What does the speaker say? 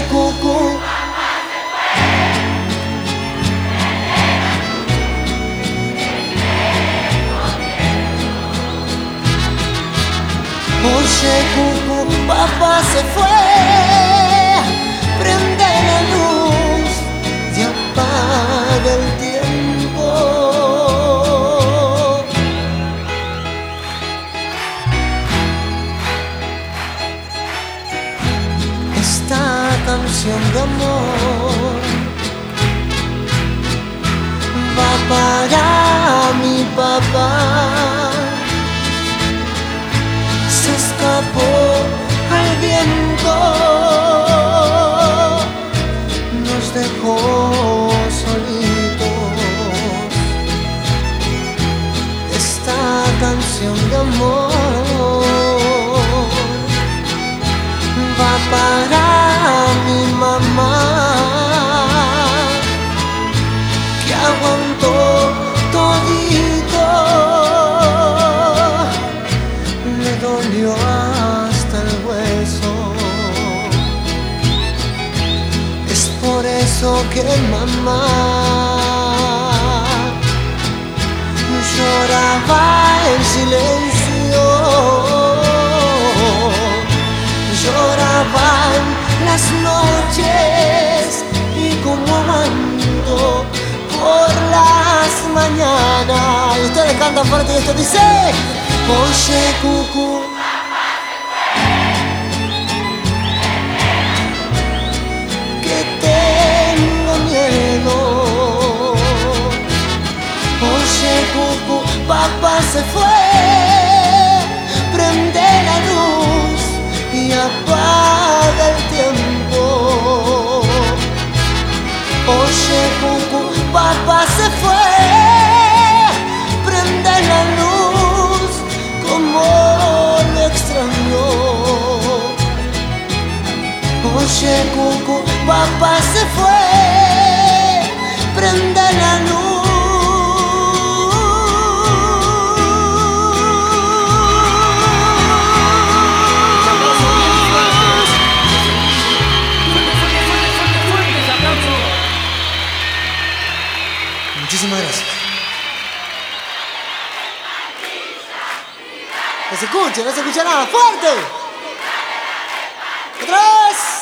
cucú. Oye, cucú, papá se fue. Prende la luz y apaga el tiempo. Esta canción de amor va para mi papá. Se escapó al viento, nos dejó solitos. Esta canción de amor va para mi mamá, que aguantó todito. Le dolió hasta el hueso. Es por eso que mamá lloraba en silencio. Lloraban las noches y como ando por las mañanas. Y ustedes cantan fuerte y esto dice: oye, cucú, que tengo miedo. Oye, cucú, papá se fue. Prende la luz y apaga el tiempo. Oye, cucú, papá se fue. Prende la luz, como lo extrañó. Oye, cucú, papá se fue. Prende la luz. Muchísimas gracias. No se escucha nada. ¡Fuerte! ¡Otra vez!